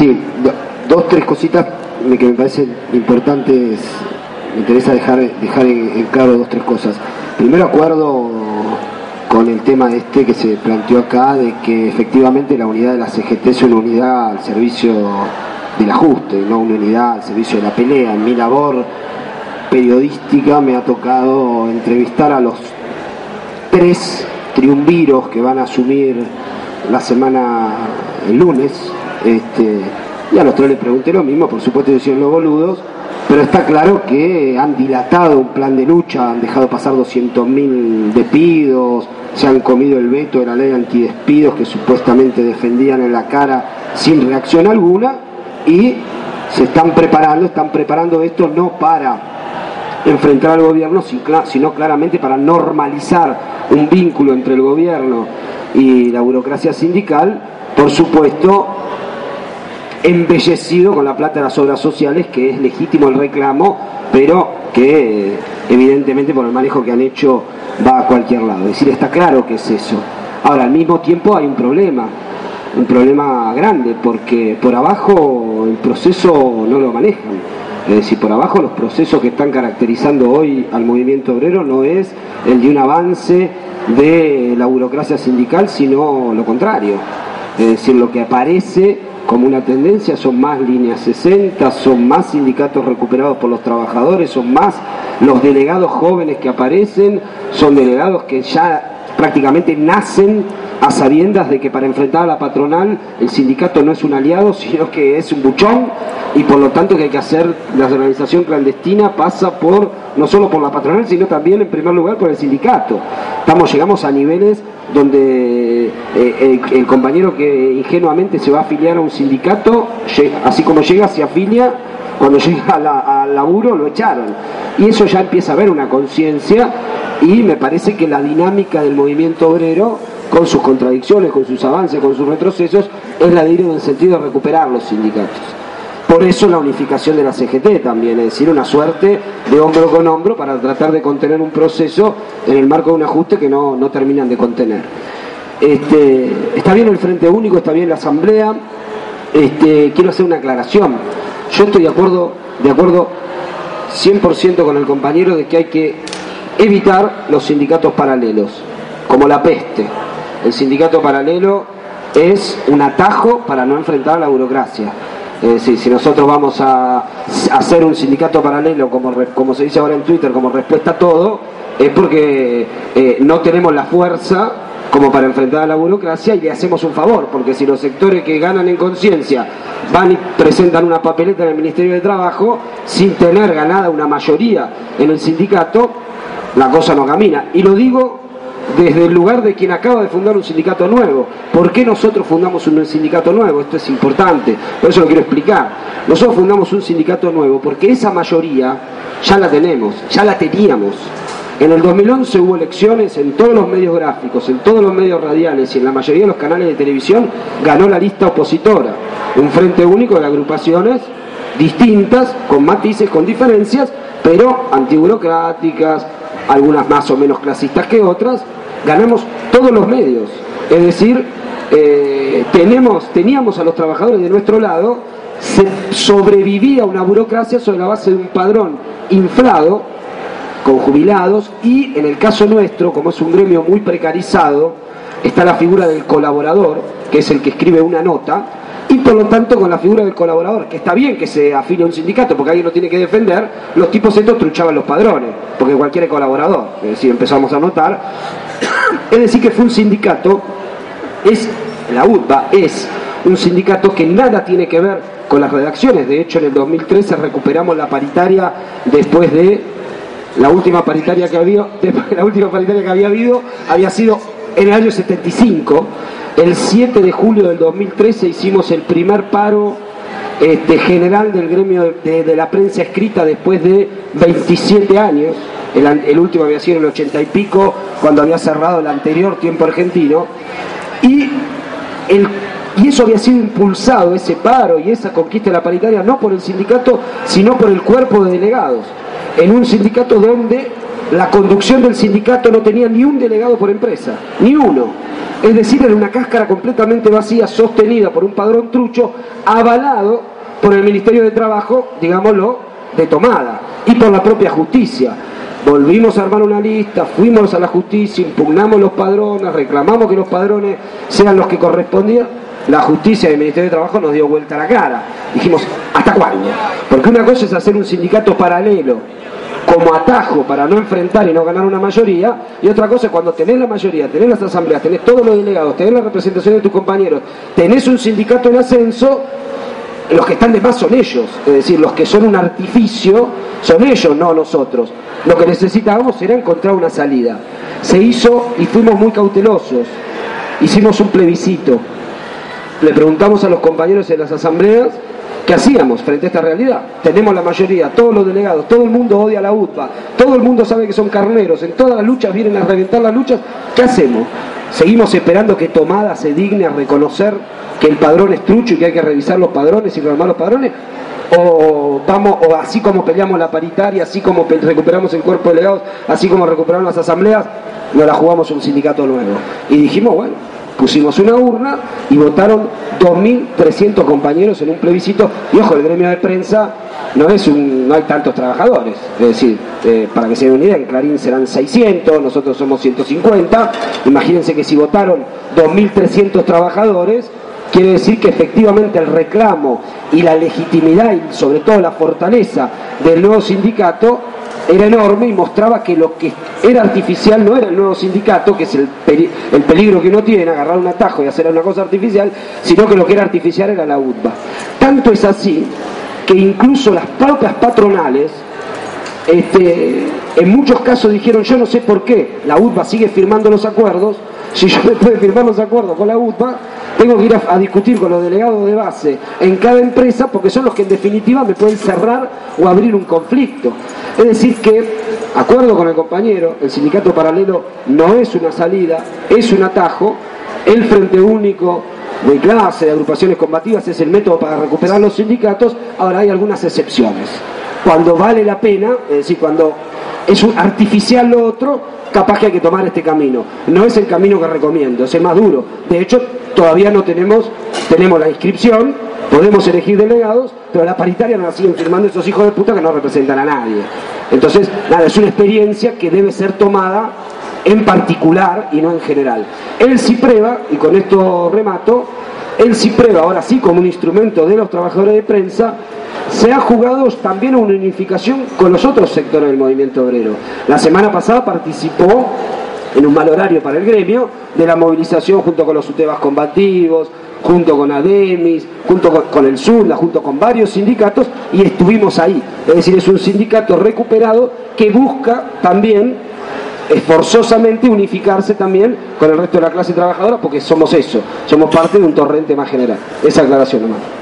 Sí, dos, tres cositas que me parecen importantes. Me interesa dejar en claro dos, tres cosas. Primero, acuerdo con el tema que se planteó acá, de que efectivamente la unidad de la CGT es una unidad al servicio del ajuste, no una unidad al servicio de la pelea. En mi labor periodística me ha tocado entrevistar a los 3 triunviros que van a asumir la semana el lunes, y a los 3 les pregunté lo mismo, por supuesto decían los boludos, pero está claro que han dilatado un plan de lucha, han dejado pasar 200.000 despidos, se han comido el veto de la ley antidespidos que supuestamente defendían en la cara sin reacción alguna, y se están preparando esto no para enfrentar al gobierno, sino claramente para normalizar un vínculo entre el gobierno y la burocracia sindical, por supuesto embellecido con la plata de las obras sociales, que es legítimo el reclamo, pero que evidentemente por el manejo que han hecho va a cualquier lado. Es decir, está claro que es eso. Ahora, al mismo tiempo hay un problema grande, porque por abajo el proceso no lo manejan. Es decir, por abajo los procesos que están caracterizando hoy al movimiento obrero no es el de un avance de la burocracia sindical, sino lo contrario. Es decir, lo que aparece como una tendencia son más líneas 60, son más sindicatos recuperados por los trabajadores, son más los delegados jóvenes que aparecen, son delegados que ya prácticamente nacen a sabiendas de que para enfrentar a la patronal el sindicato no es un aliado, sino que es un buchón, y por lo tanto que hay que hacer la organización clandestina pasa no solo por la patronal, sino también en primer lugar por el sindicato. Llegamos a niveles donde el compañero que ingenuamente se va a afiliar a un sindicato, así como llega, se afilia, cuando llega al laburo lo echaron. Y eso ya empieza a haber una conciencia, y me parece que la dinámica del movimiento obrero, con sus contradicciones, con sus avances, con sus retrocesos, es la de ir en el sentido de recuperar los sindicatos. Por eso la unificación de la CGT también, es decir, una suerte de hombro con hombro para tratar de contener un proceso en el marco de un ajuste que no terminan de contener. Está bien el Frente Único, está bien la Asamblea. Quiero hacer una aclaración. Yo estoy de acuerdo 100% con el compañero de que hay que evitar los sindicatos paralelos, como la peste. El sindicato paralelo es un atajo para no enfrentar a la burocracia. Es decir, si nosotros vamos a hacer un sindicato paralelo, como se dice ahora en Twitter, como respuesta a todo, es porque no tenemos la fuerza como para enfrentar a la burocracia, y le hacemos un favor, porque si los sectores que ganan en conciencia van y presentan una papeleta en el Ministerio de Trabajo sin tener ganada una mayoría en el sindicato, la cosa no camina. Y lo digo desde el lugar de quien acaba de fundar un sindicato nuevo. ¿Por qué nosotros fundamos un sindicato nuevo? Esto es importante, por eso lo quiero explicar. Nosotros fundamos un sindicato nuevo porque esa mayoría ya la tenemos, ya la teníamos. En el 2011 hubo elecciones en todos los medios gráficos, en todos los medios radiales y en la mayoría de los canales de televisión ganó la lista opositora. Un frente único de agrupaciones distintas, con matices, con diferencias, pero antiburocráticas, algunas más o menos clasistas que otras. Ganamos todos los medios. Es decir, teníamos a los trabajadores de nuestro lado, se sobrevivía una burocracia sobre la base de un padrón inflado, con jubilados, y en el caso nuestro, como es un gremio muy precarizado, está la figura del colaborador, que es el que escribe una nota, y por lo tanto con la figura del colaborador, que está bien que se afilie a un sindicato porque alguien lo tiene que defender, los tipos estos truchaban los padrones, porque cualquiera es colaborador. Es decir, empezamos a notar, es decir, que fue un sindicato, la UTBA es un sindicato que nada tiene que ver con las redacciones. De hecho, en el 2013 recuperamos la paritaria después de la última paritaria que había habido había sido en el año 75. El 7 de julio del 2013 hicimos el primer paro general del gremio de la prensa escrita después de 27 años. El último había sido en el 80 y pico, cuando había cerrado el anterior Tiempo Argentino. Y eso había sido impulsado, ese paro y esa conquista de la paritaria, no por el sindicato, sino por el cuerpo de delegados. En un sindicato donde la conducción del sindicato no tenía ni un delegado por empresa, ni uno. Es decir, era una cáscara completamente vacía, sostenida por un padrón trucho, avalado por el Ministerio de Trabajo, digámoslo, de tomada, y por la propia justicia. Volvimos a armar una lista, fuimos a la justicia, impugnamos los padrones, reclamamos que los padrones sean los que correspondían. La justicia del Ministerio de Trabajo nos dio vuelta a la cara. Dijimos, ¿hasta cuándo? Porque una cosa es hacer un sindicato paralelo como atajo para no enfrentar y no ganar una mayoría, y otra cosa es cuando tenés la mayoría, tenés las asambleas, tenés todos los delegados, tenés la representación de tus compañeros, tenés un sindicato en ascenso, los que están de más son ellos, es decir, los que son un artificio son ellos, no nosotros. Lo que necesitábamos era encontrar una salida. Se hizo y fuimos muy cautelosos, hicimos un plebiscito, le preguntamos a los compañeros en las asambleas ¿qué hacíamos frente a esta realidad? Tenemos la mayoría, todos los delegados, todo el mundo odia a la UTPA, todo el mundo sabe que son carneros, en todas las luchas vienen a reventar las luchas, ¿qué hacemos? ¿Seguimos esperando que Tomada se digne a reconocer que el padrón es trucho y que hay que revisar los padrones y rearmar los padrones? O así como peleamos la paritaria, así como recuperamos el cuerpo de delegados, así como recuperamos las asambleas, nos la jugamos un sindicato nuevo? Y dijimos, bueno, pusimos una urna y votaron 2.300 compañeros en un plebiscito. Y ojo, el gremio de prensa no hay tantos trabajadores. Es decir, para que se den una idea, en Clarín serán 600, nosotros somos 150. Imagínense que si votaron 2.300 trabajadores, quiere decir que efectivamente el reclamo y la legitimidad y sobre todo la fortaleza del nuevo sindicato era enorme y mostraba que lo que era artificial no era el nuevo sindicato, que es el peligro que uno tiene, agarrar un atajo y hacer una cosa artificial, sino que lo que era artificial era la UTPA. Tanto es así que incluso las propias patronales en muchos casos dijeron, yo no sé por qué la UTPA sigue firmando los acuerdos, si yo después de firmar los acuerdos con la UTPA tengo que ir a discutir con los delegados de base en cada empresa, porque son los que en definitiva me pueden cerrar o abrir un conflicto. Es decir que, acuerdo con el compañero, el sindicato paralelo no es una salida, es un atajo. El Frente Único de clase, de agrupaciones combativas, es el método para recuperar los sindicatos. Ahora hay algunas excepciones. Cuando vale la pena, es decir, cuando es artificial lo otro, capaz que hay que tomar este camino. No es el camino que recomiendo, es el más duro. De hecho, todavía no tenemos la inscripción, podemos elegir delegados, pero la paritaria nos la siguen firmando esos hijos de puta que no representan a nadie. Entonces, nada, es una experiencia que debe ser tomada en particular y no en general. El CIPREVA, y con esto remato, el CIPREVA, ahora sí como un instrumento de los trabajadores de prensa, se ha jugado también una unificación con los otros sectores del movimiento obrero. La semana pasada participó, en un mal horario para el gremio, de la movilización junto con los UTEBAS combativos, junto con ADEMIS, junto con el SURLA, junto con varios sindicatos, y estuvimos ahí. Es decir, es un sindicato recuperado que busca también esforzosamente unificarse también con el resto de la clase trabajadora, porque somos eso, somos parte de un torrente más general. Esa aclaración nomás.